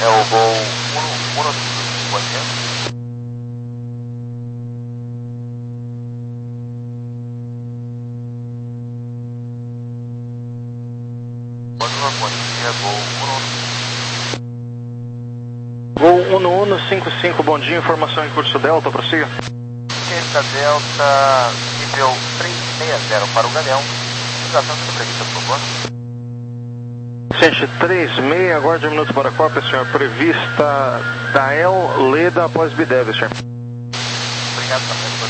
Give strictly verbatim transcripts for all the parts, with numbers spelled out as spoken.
É o Gol um um cinco, pode ser? Gol um um cinco cinco, bom dia, informação em curso Delta, prossiga. Cerca Delta, nível trezentos e sessenta para o Galeão. Situação tudo prevista, por favor. Gente, três seis, aguarde um minuto para a cópia, senhor. Prevista da El Leda após Bidev, senhor. Obrigado, senhor.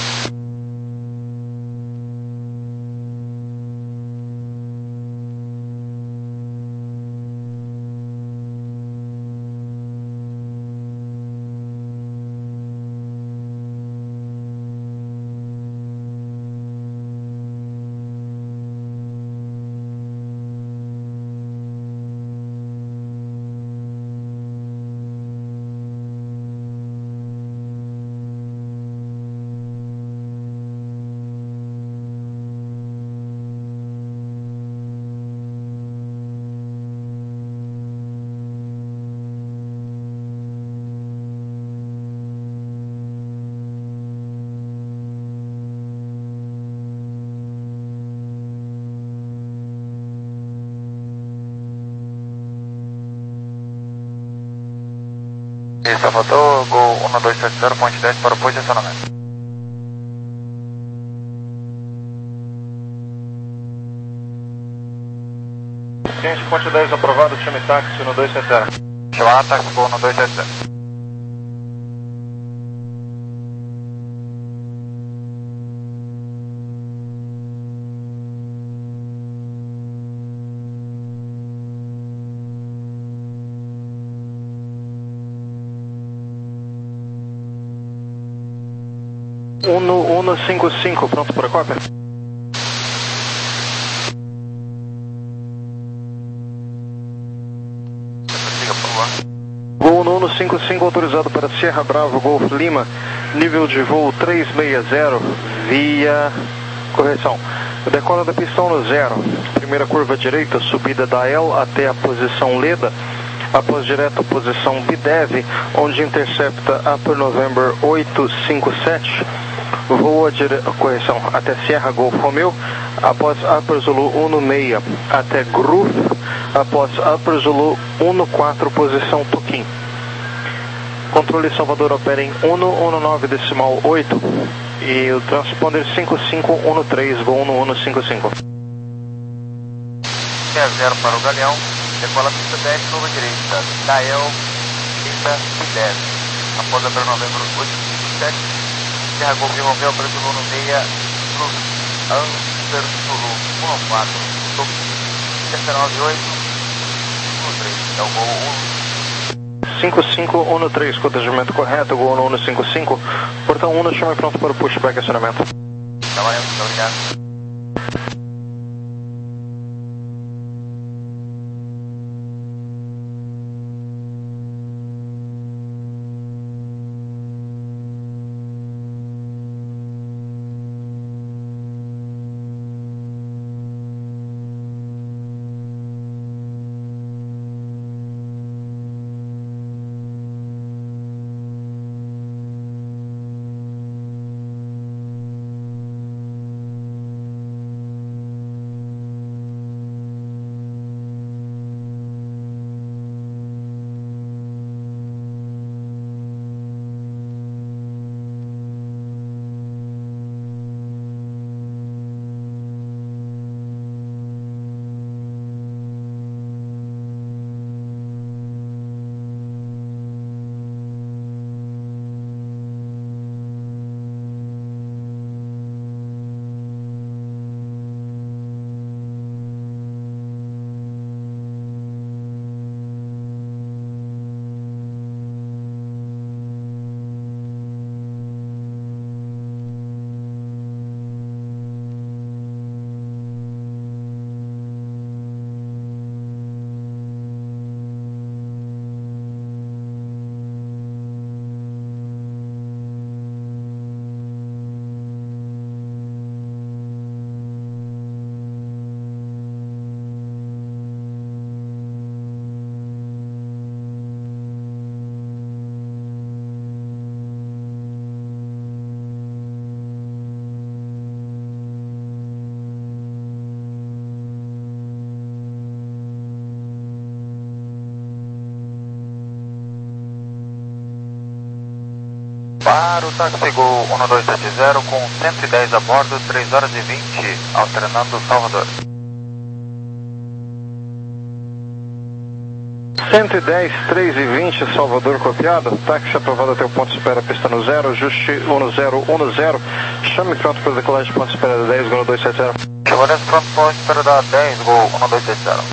Isso, faltou Gol um dois sete zero, ponte dez para o posicionamento. Gente, ponte dez aprovado, chame táxi um dois sete zero. Chamar táxi Gol um dois sete zero. um um cinco cinco, pronto para a cópia? Gol um um cinco cinco, autorizado para Sierra Bravo, Golf Lima, nível de voo trezentos e sessenta, via... correção. Decola da pistão no zero, primeira curva direita, subida da El até a posição Leda, após direto posição Bidev, onde intercepta Upper November oito cinco sete, voa dire... correção, até Sierra Golf Romeo, após Upper Zulu um seis até Groove, após Upper Zulu um quatro, posição Toquim. Controle Salvador opera em um um nove decimal oito e o transponder cinco cinco um três, Gol um um cinco cinco. zero para o Galeão, decola a pista dez, curva direita, Dael, pista dez, após Upper November oito cinco sete, Sierra Golf Romeo, Preço um seis, Groove, Upper Zulu um quatro, Toquim, sete nove oito, um três, é o Gol um cinco cinco um três, cotejamento correto, Gol um um cinco cinco, portão um, chama pronto para o pushback acionamento. Tá valendo, muito obrigado. Para o táxi Gol um dois sete zero com cento e dez a bordo, três horas e vinte, alternando Salvador. cento e dez, três e vinte, Salvador copiado. Táxi aprovado até o ponto de espera, pista no zero, ajuste um zero um zero. Chame pronto para decolagem, ponto de espera da dez, Gol um dois sete zero. Chegou nesse pronto, ponto de espera da dez, Gol um dois sete zero.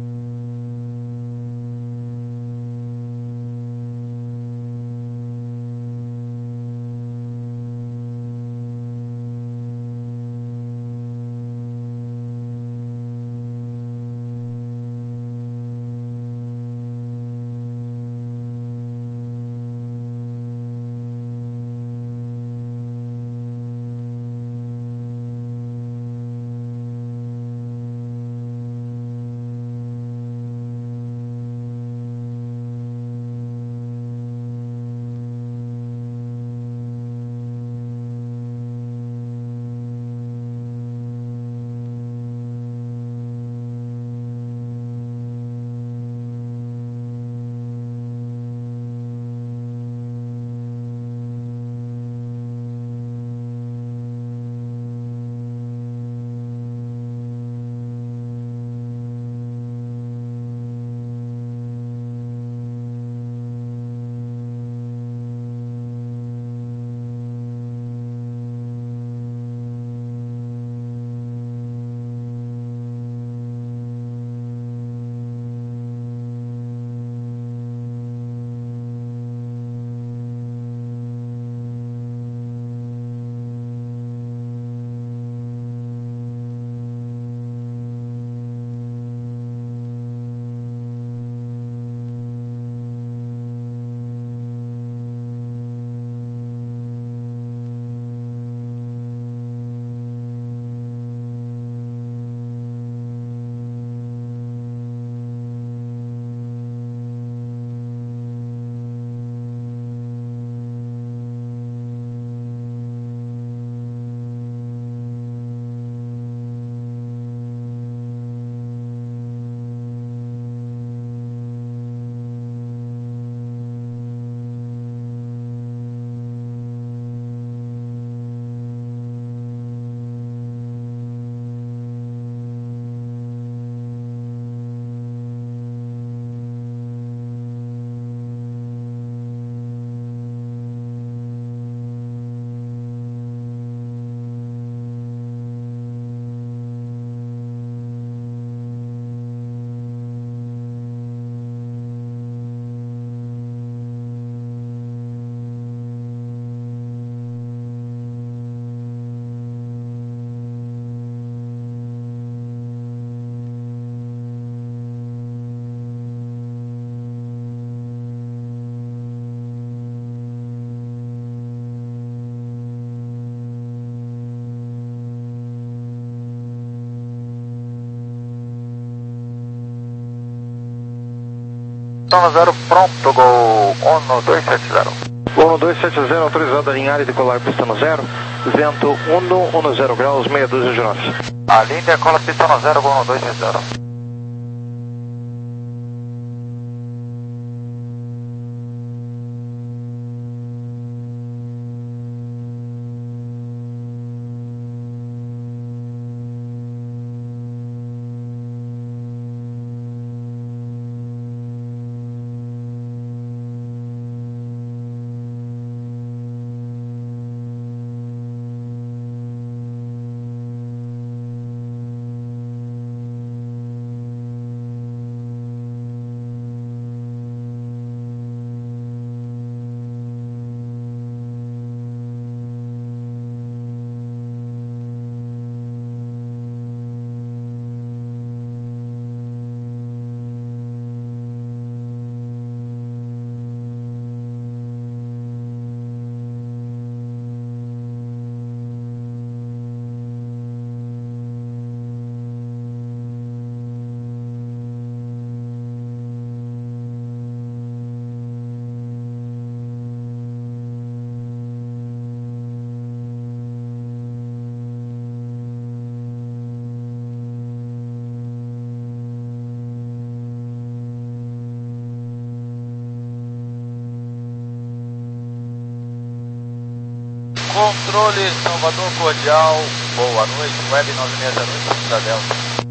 Zona zero pronto, Gol um dois sete zero. um dois sete zero, autorizado a alinhar e decolar pista no zero, vento um zero graus, meia dúzia de nós. A linha decola pista no zero, Gol um dois sete zero. Controle Salvador Cordial, boa noite, Web nove seis zero oito da Delta.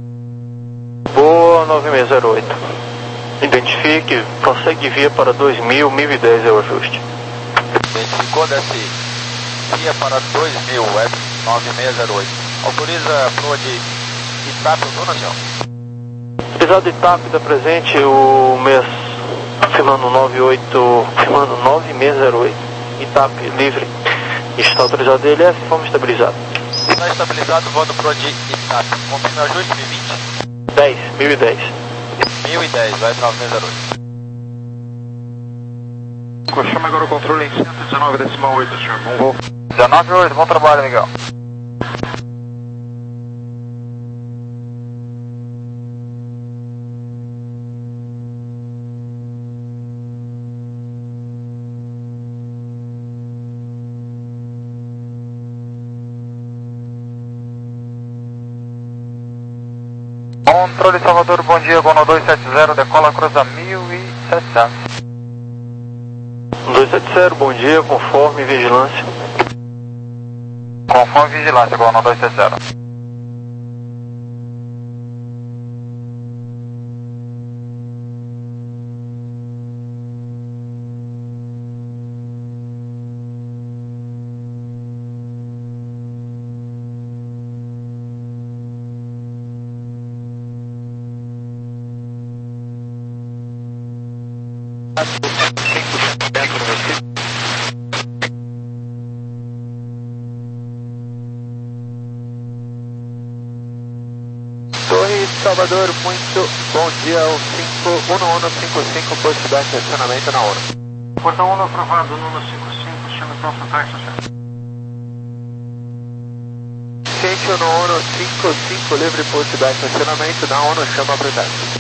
Boa nove seis zero oito. Identifique, prossegue via para dois mil, mil e dez é o ajuste. Identificou, desce via para dois mil, Web nove seis zero oito. Autoriza proa de Itápia, dona, senhor? Utilizado Itápia, da presente o mês, firmando nove oito, firmando nove seis zero oito. Itápia, livre. Está autorizado D L S, forma estabilizado. Está estabilizado, voando proa de Itápia. Confirme o ajuste, mil e vinte. dez, mil e dez. mil e dez, Web nove seis zero oito. Chama agora o controle em cento e dezenove decimal oito, senhor. Bom voo. dezenove oito, bom trabalho, Miguel. Controle Salvador, bom dia, Gono dois sete zero, decola, cruza mil e setecentos. dois sete zero, bom dia, conforme vigilância. Conforme vigilância, Gono dois sete zero. Torre Salvador, muito bom dia, o cinco um um cinco cinco, postback, estacionamento na hora. Portão um aprovado, um um cinco cinco, chama próximo táxi, senhor. Quente um um cinco cinco, livre postback, estacionamento na ONU, chama a presença.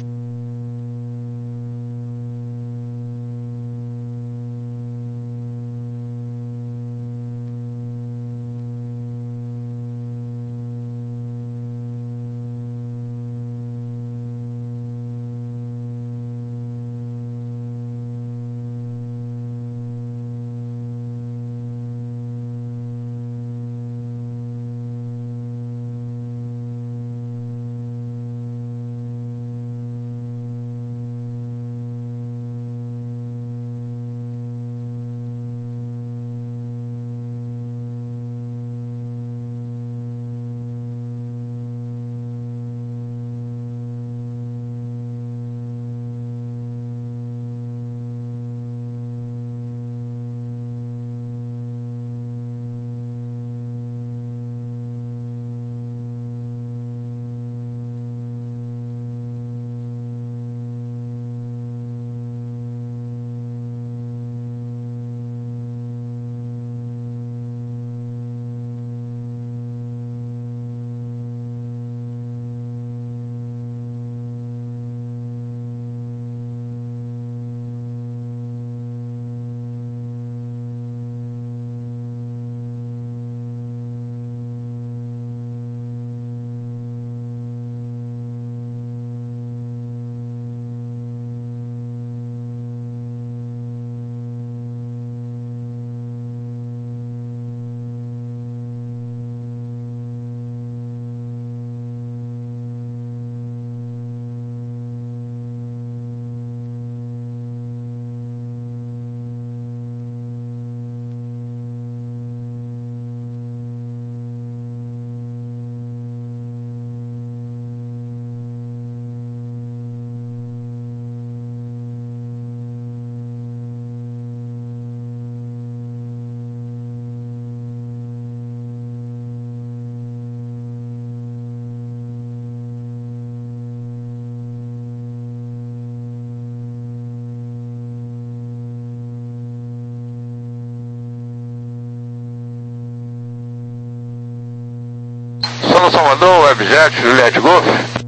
Solo Salvador, Webjet, Juliette Golf.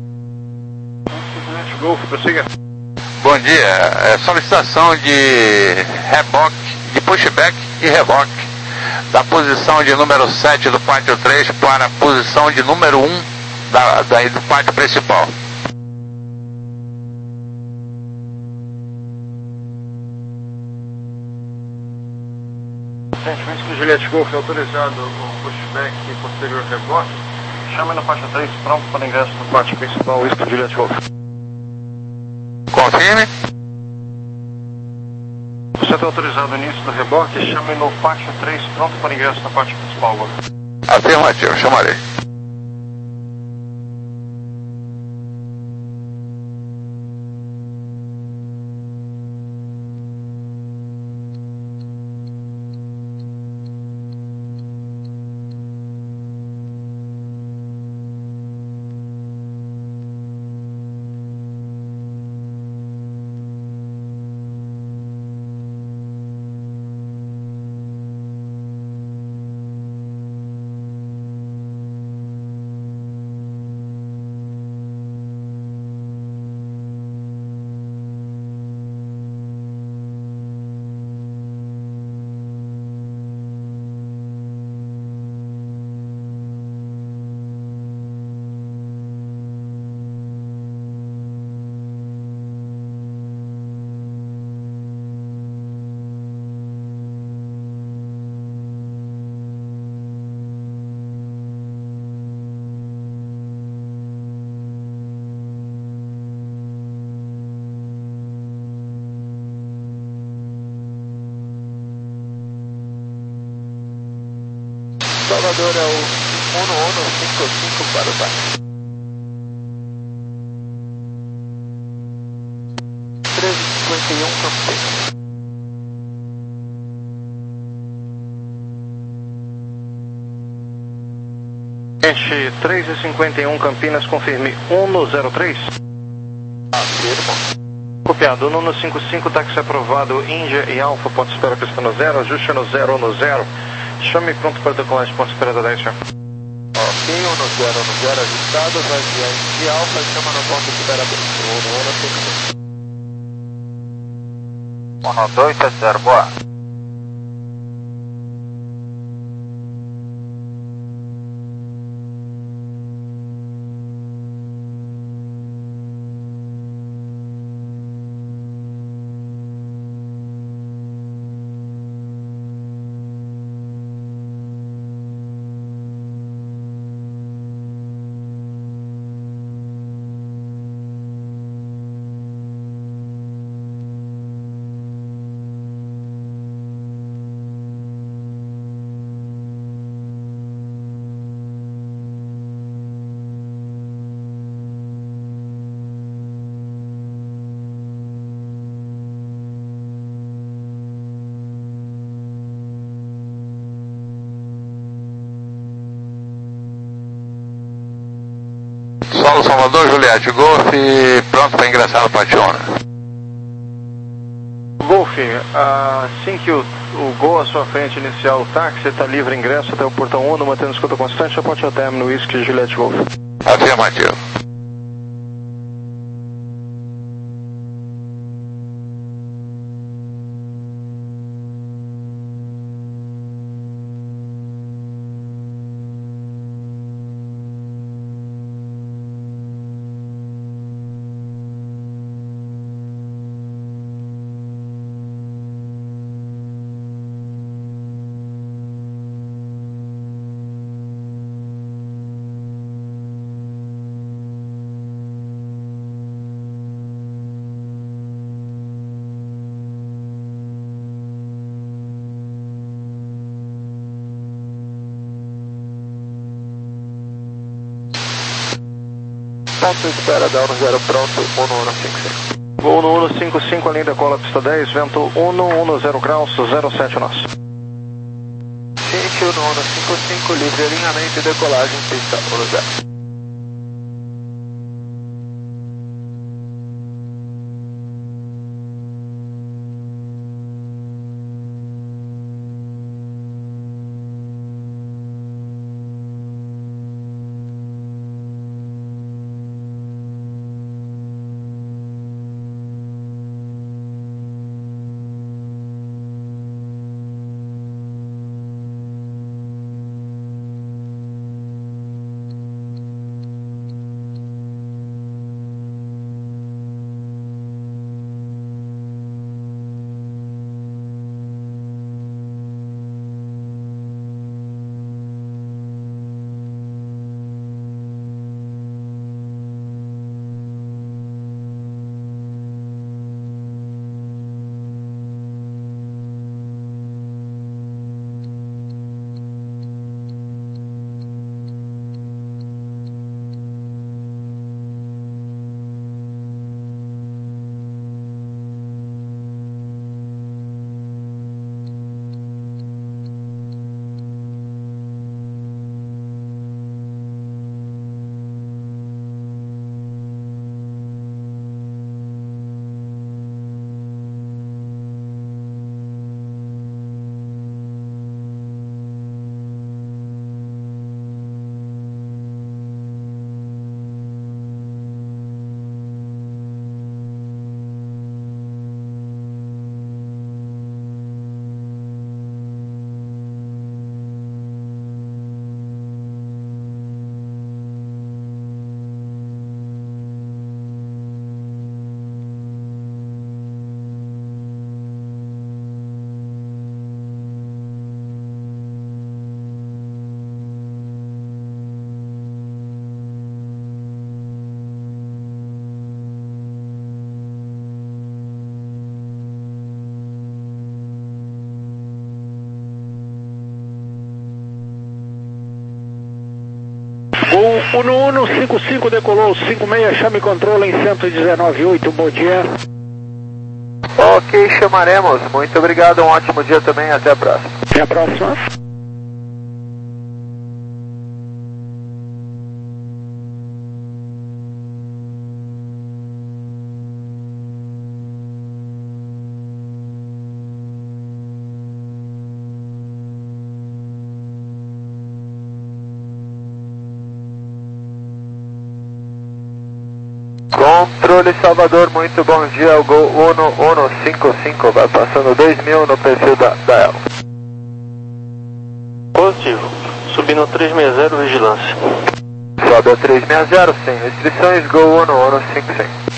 Juliette Golf, prossiga. Bom dia, é solicitação de reboque, de pushback e reboque, da posição de número sete do pátio três para a posição de número um da, da, do pátio principal. Gente, Juliette Golf, autorizado o pushback posterior reboque. Chame na faixa três, pronto para ingresso no pátio principal, isto Juliette Golf. Confirme. Você está autorizado no início do reboque, chame no pátio três, pronto para ingresso na parte principal, Golf. Afirmativo, chamarei. Salvador é o Uno Uno cinco cinco para o bar. treze cinquenta e um Campinas. Gente, três e cinquenta e um Campinas, confirme Uno zero três. Afirmo. Copiado, Uno Uno cinco cinco, táxi aprovado, Índia e Alfa, ponto de espera pista no zero, ajuste no zero no zero. Chame pronto para decolar de ponto de espera da dez, senhor. Ok, Uno zero no zero ajustado, vai via Índia Alfa, chama no ponto de espera pista. Uno Uno cinco cinco. Uno dois sete zero, boa. Solo Salvador, Juliette Golf, pronto para ingressar no pátio Uno. Golf, assim que o, o Gol à sua frente iniciar o táxi, está livre ingresso até o portão Uno, mantendo escuta constante, aponte ao término Whisky Juliette Golf. Afirmativo. Ponto de espera da Uno zero pronto, Uno Uno cinco cinco. Voo no Uno cinco cinco, além da cola pista dez, vento Uno Uno zero graus, zero sete nós. Gente, Uno Uno cinco cinco, livre alinhamento e decolagem, pista Uno zero. um um cinco cinco decolou cinco seis, chame controle em cento e dezenove vírgula oito, bom dia. Ok, chamaremos. Muito obrigado, um ótimo dia também, até a próxima. Até a próxima. Controle Salvador, muito bom dia, o Gol um um cinco cinco, vai passando dois mil no perfil da, da Elo. Positivo, subindo três seis zero, vigilância. Sobe a três seis zero, sem restrições, Gol um um cinco cinco.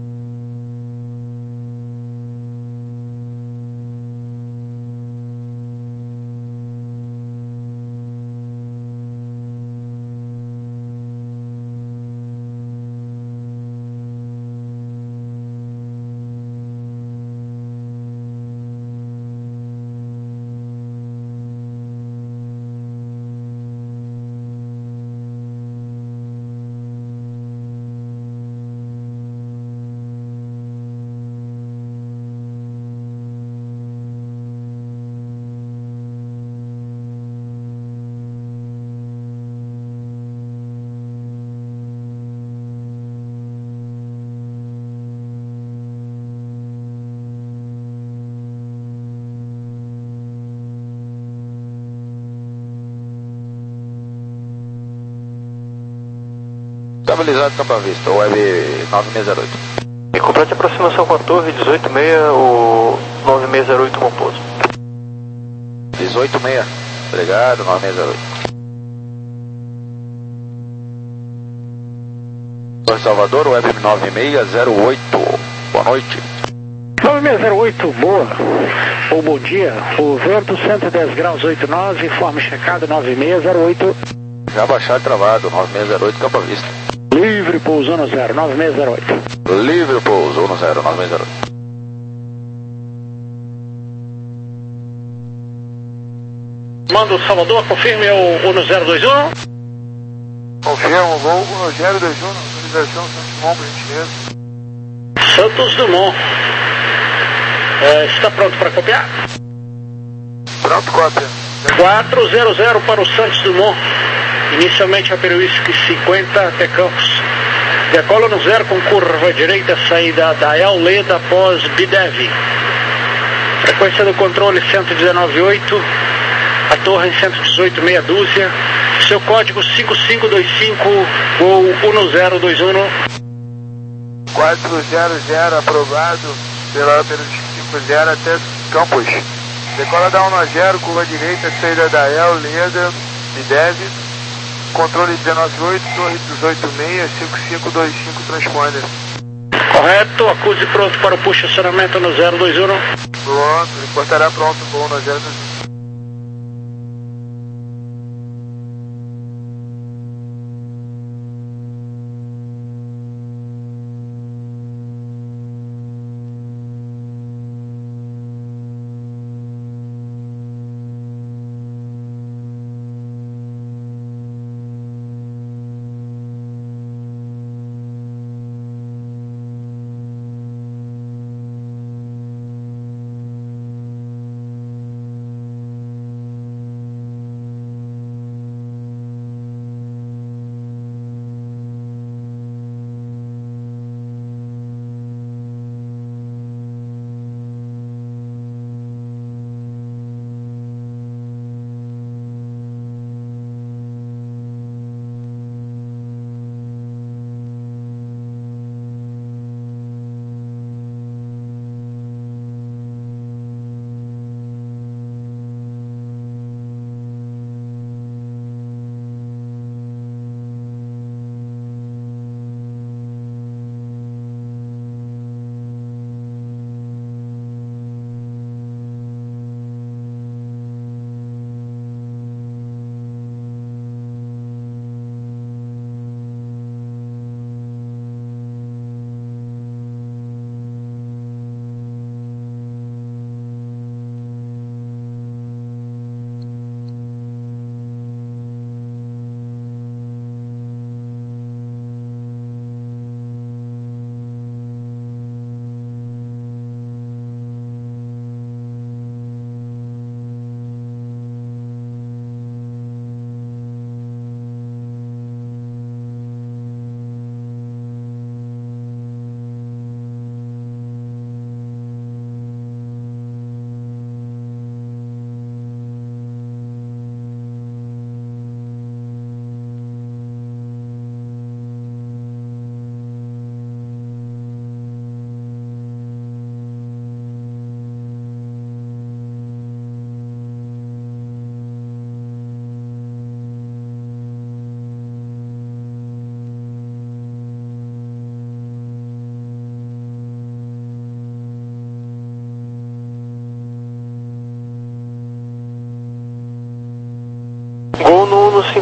Estabilizado Campo Vista, Web nove seis zero oito. E complete a aproximação com a torre, dezoito seis, o nove seis zero oito com pouso. dezoito seis, obrigado, nove seis zero oito. Torre Salvador, Web nove seis zero oito, boa noite. nove seis zero oito, boa, ou bom dia, o vento cento e dez graus oito nove, informe checado nove seis zero oito. Já baixar travado, nove seis zero oito, Campo Vista. Livre pouso um zero, nove seis zero oito. Livre pouso um zero, nove seis zero oito. Mando Salvador, confirme o um zero dois um. Confirmo, Gol um zero dois um, localização Santos Dumont, por gentileza. Santos Dumont. É, está pronto para copiar? Pronto, cópia. quatrocentos para o Santos Dumont. Inicialmente a Peruísque cinquenta até Campos. Decola no zero com curva direita, saída da El Leda após Bidev. Frequência do controle cento e dezenove vírgula oito, a torre em cento e dezoito, meia dúzia. Seu código cinco cinco dois cinco, Gol um zero dois um. quatrocentos, aprovado pela Peruísque cinco zero até Campos. Decola da um zero, curva direita, saída da El Leda, Bidev. Controle dezenove oito, torre dezoito seis, cinco cinco dois cinco, transponder. Correto, acuse pronto para o posicionamento no zero dois um. Pronto, reportará pronto o voo no zero dois um.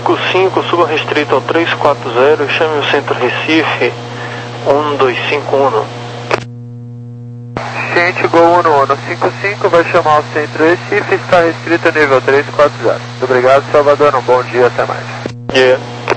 cinco cinco, suba restrito ao três quatro zero, chame o centro Recife, um dois cinco um. Ciente Gol um um cinco cinco, vai chamar o centro Recife, está restrito ao nível três quatro zero. Muito obrigado, Salvador, um bom dia, até mais. Yeah.